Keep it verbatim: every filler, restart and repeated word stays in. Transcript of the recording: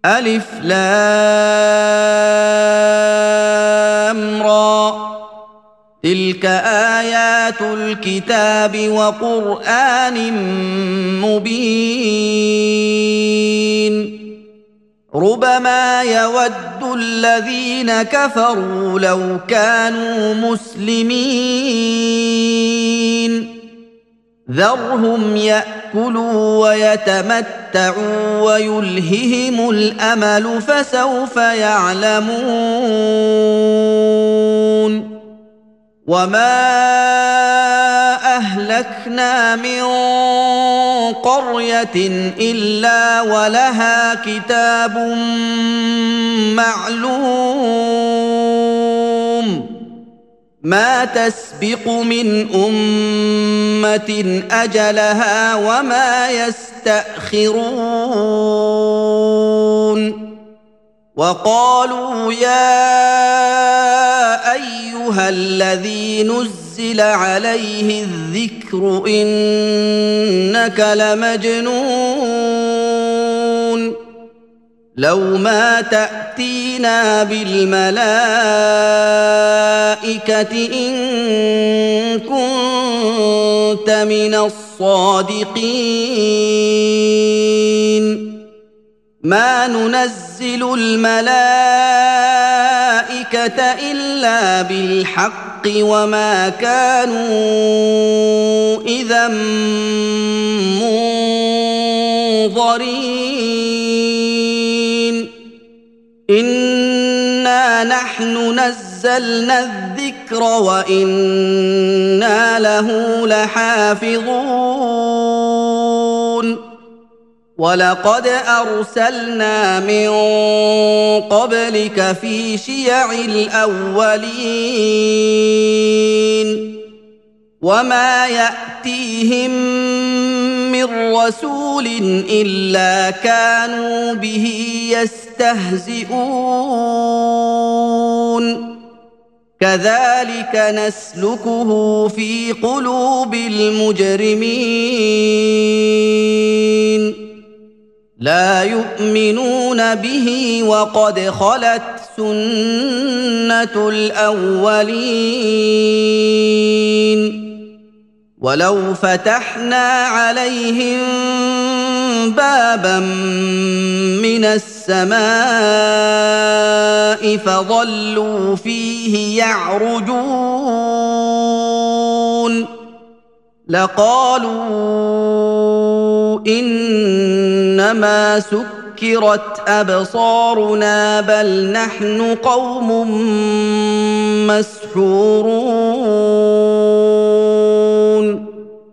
ألف لام را تلك آيات الكتاب وقرآن مبين ربما يود الذين كفروا لو كانوا مسلمين ذرهم يأكلوا ويتمتعوا ويلههم الأمل فسوف يعلمون وما أهلكنا من قرية إلا ولها كتاب معلوم ما تسبق من أمة أجلها وما يستأخرون وقالوا يا أيها الذي نزل عليه الذكر إنك لمجنون لو ما تأتينا بالملائكة إن كنت من الصادقين ما ننزل الملائكة إلا بالحق وما كانوا إذا منظرين إنا نحن نزلنا الذكر وإنا له لحافظون ولقد أرسلنا من قبلك في شيع الأولين وما يأتيهم من رسول إلا كانوا به يستهزئون كذلك نسلكه في قلوب المجرمين لا يؤمنون به وقد خلت سنة الأولين ولو فتحنا عليهم بابا من السماء فظلوا فيه يعرجون لقالوا إنما سكرت أبصارنا بل نحن قوم مسحورون